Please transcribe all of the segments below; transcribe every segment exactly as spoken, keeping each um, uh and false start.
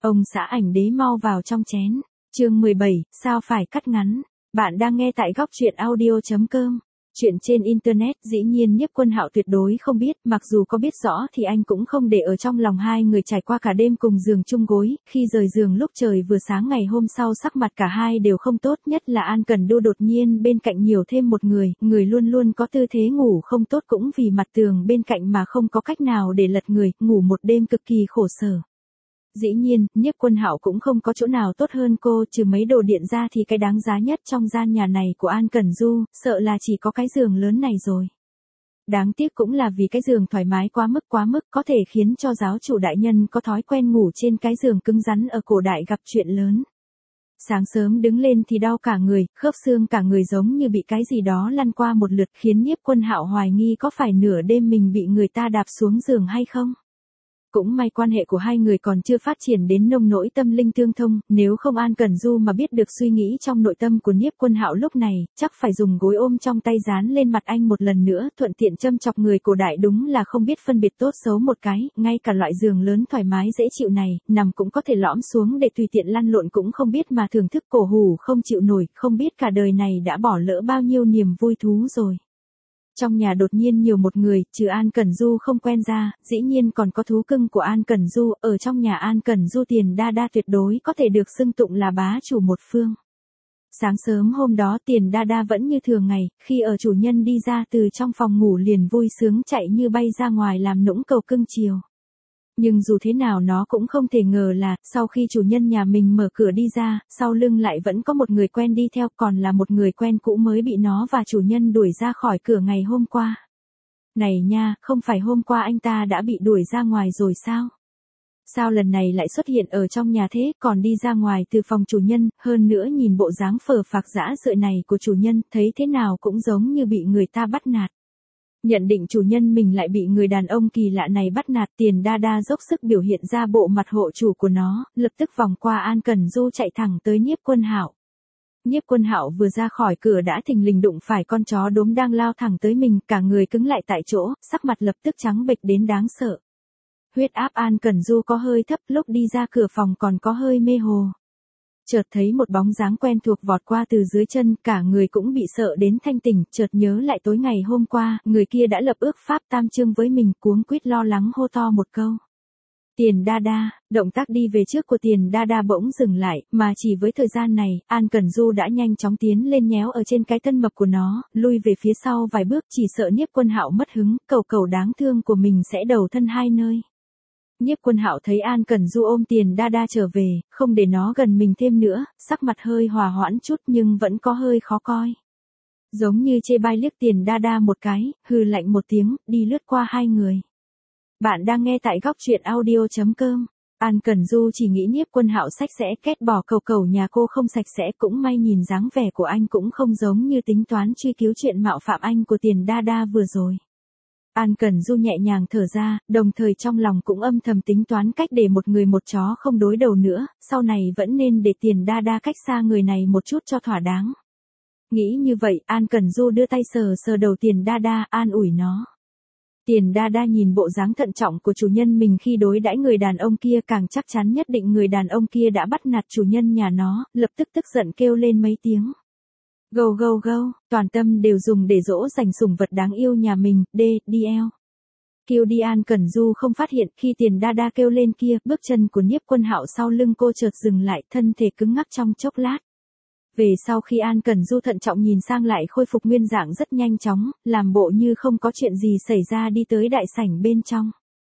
Ông xã ảnh đế mau vào trong chén. Chương mười bảy, sao phải cắt ngắn. Bạn đang nghe tại góc truyện audio chấm com. Chuyện trên internet, dĩ nhiên Nhiếp Quân Hạo tuyệt đối không biết, mặc dù có biết rõ thì anh cũng không để ở trong lòng. Hai người trải qua cả đêm cùng giường chung gối, khi rời giường lúc trời vừa sáng ngày hôm sau sắc mặt cả hai đều không tốt, nhất là An Cẩn Du đột nhiên bên cạnh nhiều thêm một người, người luôn luôn có tư thế ngủ không tốt cũng vì mặt tường bên cạnh mà không có cách nào để lật người, ngủ một đêm cực kỳ khổ sở. Dĩ nhiên, Nhiếp Quân Hạo cũng không có chỗ nào tốt hơn cô, trừ mấy đồ điện ra thì cái đáng giá nhất trong gian nhà này của An Cẩn Du, sợ là chỉ có cái giường lớn này rồi. Đáng tiếc cũng là vì cái giường thoải mái quá mức quá mức có thể khiến cho giáo chủ đại nhân có thói quen ngủ trên cái giường cứng rắn ở cổ đại gặp chuyện lớn. Sáng sớm đứng lên thì đau cả người, khớp xương cả người giống như bị cái gì đó lăn qua một lượt, khiến Nhiếp Quân Hạo hoài nghi có phải nửa đêm mình bị người ta đạp xuống giường hay không. Cũng may quan hệ của hai người còn chưa phát triển đến nông nỗi tâm linh tương thông, nếu không An Cẩn Du mà biết được suy nghĩ trong nội tâm của Nhiếp Quân Hạo lúc này, chắc phải dùng gối ôm trong tay dán lên mặt anh một lần nữa, thuận tiện châm chọc người cổ đại đúng là không biết phân biệt tốt xấu một cái, ngay cả loại giường lớn thoải mái dễ chịu này, nằm cũng có thể lõm xuống để tùy tiện lăn lộn cũng không biết mà thưởng thức cổ hủ không chịu nổi, không biết cả đời này đã bỏ lỡ bao nhiêu niềm vui thú rồi. Trong nhà đột nhiên nhiều một người, trừ An Cẩn Du không quen ra, dĩ nhiên còn có thú cưng của An Cẩn Du, ở trong nhà An Cẩn Du Tiền Đa Đa tuyệt đối có thể được xưng tụng là bá chủ một phương. Sáng sớm hôm đó Tiền Đa Đa vẫn như thường ngày, khi ở chủ nhân đi ra từ trong phòng ngủ liền vui sướng chạy như bay ra ngoài làm nũng cầu cưng chiều. Nhưng dù thế nào nó cũng không thể ngờ là, sau khi chủ nhân nhà mình mở cửa đi ra, sau lưng lại vẫn có một người quen đi theo, còn là một người quen cũ mới bị nó và chủ nhân đuổi ra khỏi cửa ngày hôm qua. Này nha, không phải hôm qua anh ta đã bị đuổi ra ngoài rồi sao? Sao lần này lại xuất hiện ở trong nhà thế, còn đi ra ngoài từ phòng chủ nhân, hơn nữa nhìn bộ dáng phờ phạc dã rượi này của chủ nhân, thấy thế nào cũng giống như bị người ta bắt nạt. Nhận định chủ nhân mình lại bị người đàn ông kỳ lạ này bắt nạt, Tiền Đa Đa dốc sức biểu hiện ra bộ mặt hộ chủ của nó, lập tức vòng qua An Cẩn Du chạy thẳng tới Nhiếp Quân Hạo. Nhiếp Quân Hạo vừa ra khỏi cửa đã thình lình đụng phải con chó đốm đang lao thẳng tới mình, cả người cứng lại tại chỗ, sắc mặt lập tức trắng bệch đến đáng sợ. Huyết áp An Cẩn Du có hơi thấp, lúc đi ra cửa phòng còn có hơi mê hồ. Chợt thấy một bóng dáng quen thuộc vọt qua từ dưới chân, cả người cũng bị sợ đến thanh tỉnh, chợt nhớ lại tối ngày hôm qua, người kia đã lập ước pháp tam chương với mình, cuống quýt lo lắng hô to một câu. Tiền Đa Đa, động tác đi về trước của Tiền Đa Đa bỗng dừng lại, mà chỉ với thời gian này, An Cẩn Du đã nhanh chóng tiến lên nhéo ở trên cái thân mập của nó, lui về phía sau vài bước, chỉ sợ Nhiếp Quân Hạo mất hứng, cầu cầu đáng thương của mình sẽ đầu thân hai nơi. Nhiếp Quân Hạo thấy An Cẩn Du ôm Tiền Đa Đa trở về, không để nó gần mình thêm nữa, sắc mặt hơi hòa hoãn chút nhưng vẫn có hơi khó coi. Giống như chê bai liếc Tiền Đa Đa một cái, hừ lạnh một tiếng, đi lướt qua hai người. Bạn đang nghe tại góc truyện audio chấm com. An Cẩn Du chỉ nghĩ Nhiếp Quân Hạo sạch sẽ, két bỏ cầu cầu nhà cô không sạch sẽ, cũng may nhìn dáng vẻ của anh cũng không giống như tính toán truy cứu chuyện mạo phạm anh của Tiền Đa Đa vừa rồi. An Cẩn Du nhẹ nhàng thở ra, đồng thời trong lòng cũng âm thầm tính toán cách để một người một chó không đối đầu nữa, sau này vẫn nên để Tiền Đa Đa cách xa người này một chút cho thỏa đáng. Nghĩ như vậy, An Cẩn Du đưa tay sờ sờ đầu Tiền Đa Đa, an ủi nó. Tiền Đa Đa nhìn bộ dáng thận trọng của chủ nhân mình khi đối đãi người đàn ông kia, càng chắc chắn nhất định người đàn ông kia đã bắt nạt chủ nhân nhà nó, lập tức tức giận kêu lên mấy tiếng. Gâu gâu gâu, toàn tâm đều dùng để dỗ dành sủng vật đáng yêu nhà mình, D, đi eo. Kêu đi. An Cẩn Du không phát hiện, khi Tiền Đa Đa kêu lên kia, bước chân của Nhiếp Quân Hạo sau lưng cô chợt dừng lại, thân thể cứng ngắc trong chốc lát. Về sau khi An Cẩn Du thận trọng nhìn sang lại khôi phục nguyên dạng rất nhanh chóng, làm bộ như không có chuyện gì xảy ra đi tới đại sảnh bên trong.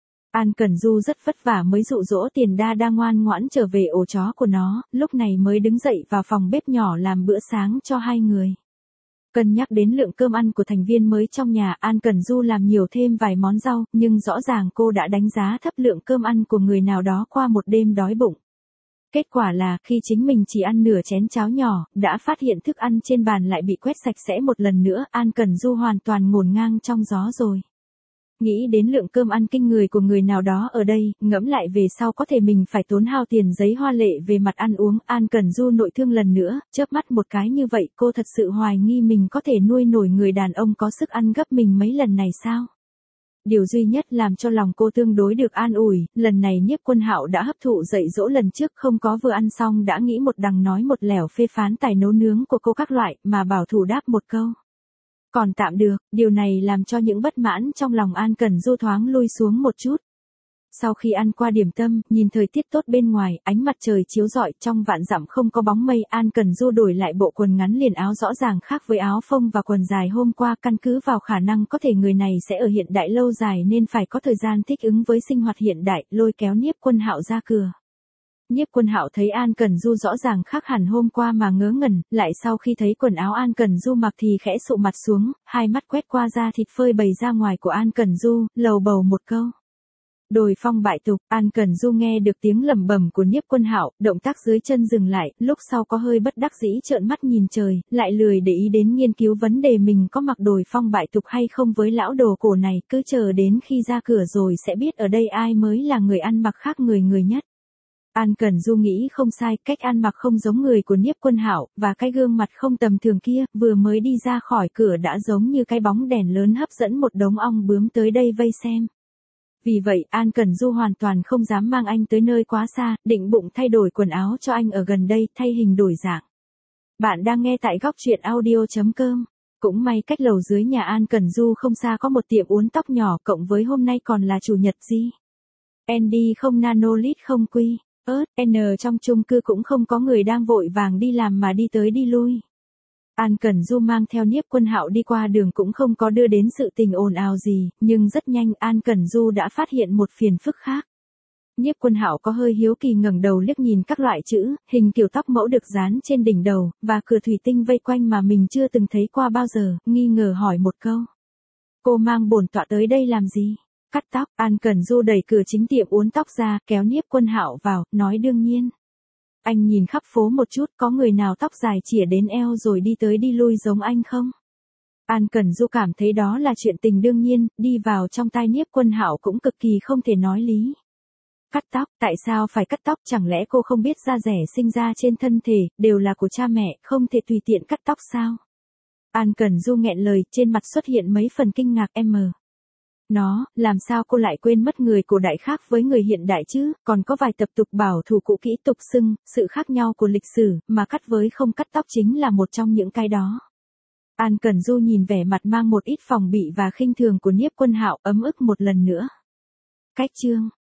An Cẩn Du rất vất vả mới dụ dỗ Tiền Đa Đa ngoan ngoãn trở về ổ chó của nó, lúc này mới đứng dậy vào phòng bếp nhỏ làm bữa sáng cho hai người. Cân nhắc đến lượng cơm ăn của thành viên mới trong nhà, An Cẩn Du làm nhiều thêm vài món rau, nhưng rõ ràng cô đã đánh giá thấp lượng cơm ăn của người nào đó qua một đêm đói bụng. Kết quả là, khi chính mình chỉ ăn nửa chén cháo nhỏ, đã phát hiện thức ăn trên bàn lại bị quét sạch sẽ một lần nữa, An Cẩn Du hoàn toàn ngổn ngang trong gió rồi. Nghĩ đến lượng cơm ăn kinh người của người nào đó ở đây, ngẫm lại về sau có thể mình phải tốn hao tiền giấy hoa lệ về mặt ăn uống, An Cẩn Du nội thương lần nữa, chớp mắt một cái như vậy, cô thật sự hoài nghi mình có thể nuôi nổi người đàn ông có sức ăn gấp mình mấy lần này sao? Điều duy nhất làm cho lòng cô tương đối được an ủi, lần này Nhiếp Quân Hạo đã hấp thụ dạy dỗ lần trước không có vừa ăn xong đã nghĩ một đằng nói một lẻo phê phán tài nấu nướng của cô các loại, mà bảo thủ đáp một câu. Còn tạm được, điều này làm cho những bất mãn trong lòng An Cẩn Du thoáng lui xuống một chút. Sau khi ăn qua điểm tâm, nhìn thời tiết tốt bên ngoài, ánh mặt trời chiếu rọi, trong vạn dặm không có bóng mây, An Cẩn Du đổi lại bộ quần ngắn liền áo rõ ràng khác với áo phông và quần dài hôm qua, căn cứ vào khả năng có thể người này sẽ ở hiện đại lâu dài nên phải có thời gian thích ứng với sinh hoạt hiện đại, lôi kéo Nhiếp Quân Hạo ra cửa. Nhiếp Quân Hạo thấy An Cẩn Du rõ ràng khác hẳn hôm qua mà ngớ ngẩn, lại sau khi thấy quần áo An Cẩn Du mặc thì khẽ sụ mặt xuống, hai mắt quét qua da thịt phơi bày ra ngoài của An Cẩn Du, lầu bầu một câu. Đồi phong bại tục, An Cẩn Du nghe được tiếng lẩm bẩm của Nhiếp Quân Hạo, động tác dưới chân dừng lại, lúc sau có hơi bất đắc dĩ trợn mắt nhìn trời, lại lười để ý đến nghiên cứu vấn đề mình có mặc đồi phong bại tục hay không với lão đồ cổ này, cứ chờ đến khi ra cửa rồi sẽ biết ở đây ai mới là người ăn mặc khác người người nhất. An Cẩn Du nghĩ không sai, cách ăn mặc không giống người của Nhiếp Quân Hạo, và cái gương mặt không tầm thường kia, vừa mới đi ra khỏi cửa đã giống như cái bóng đèn lớn hấp dẫn một đống ong bướm tới đây vây xem. Vì vậy, An Cẩn Du hoàn toàn không dám mang anh tới nơi quá xa, định bụng thay đổi quần áo cho anh ở gần đây, thay hình đổi dạng. Bạn đang nghe tại góc truyện audio chấm com. Cũng may cách lầu dưới nhà An Cẩn Du không xa có một tiệm uốn tóc nhỏ, cộng với hôm nay còn là chủ nhật gì. Andy không nanolit không quy, ớt, N trong chung cư cũng không có người đang vội vàng đi làm mà đi tới đi lui. An Cẩn Du mang theo Nhiếp Quân Hạo đi qua đường cũng không có đưa đến sự tình ồn ào gì, nhưng rất nhanh An Cẩn Du đã phát hiện một phiền phức khác. Nhiếp Quân Hạo có hơi hiếu kỳ ngẩng đầu liếc nhìn các loại chữ, hình kiểu tóc mẫu được dán trên đỉnh đầu, và cửa thủy tinh vây quanh mà mình chưa từng thấy qua bao giờ, nghi ngờ hỏi một câu. Cô mang bổn tọa tới đây làm gì? Cắt tóc. An Cẩn Du đẩy cửa chính tiệm uốn tóc ra, kéo Nhiếp Quân Hạo vào, nói đương nhiên. Anh nhìn khắp phố một chút, có người nào tóc dài chỉa đến eo rồi đi tới đi lui giống anh không? An Cẩn Du cảm thấy đó là chuyện tình đương nhiên, đi vào trong tai Nhiếp Quân Hạo cũng cực kỳ không thể nói lý. Cắt tóc, tại sao phải cắt tóc, chẳng lẽ cô không biết da rẻ sinh ra trên thân thể, đều là của cha mẹ, không thể tùy tiện cắt tóc sao? An Cẩn Du nghẹn lời, trên mặt xuất hiện mấy phần kinh ngạc em. Nó, làm sao cô lại quên mất người cổ đại khác với người hiện đại chứ, còn có vài tập tục bảo thủ cũ kỹ tục xưng, sự khác nhau của lịch sử, mà cắt với không cắt tóc chính là một trong những cái đó. An Cẩn Du nhìn vẻ mặt mang một ít phòng bị và khinh thường của Nhiếp Quân Hạo, ấm ức một lần nữa. Cách chương,